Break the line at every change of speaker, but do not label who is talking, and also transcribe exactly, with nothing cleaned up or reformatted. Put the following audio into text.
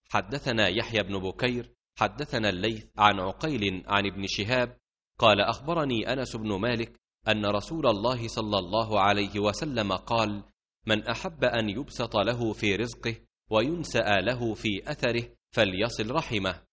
حدثنا يحيى بن بكير حدثنا الليث عن عقيل عن ابن شهاب قال أخبرني أنس بن مالك أن رسول الله صلى الله عليه وسلم قال: من أحب أن يبسط له في رزقه وينسأ له في أثره فليصل رحمه.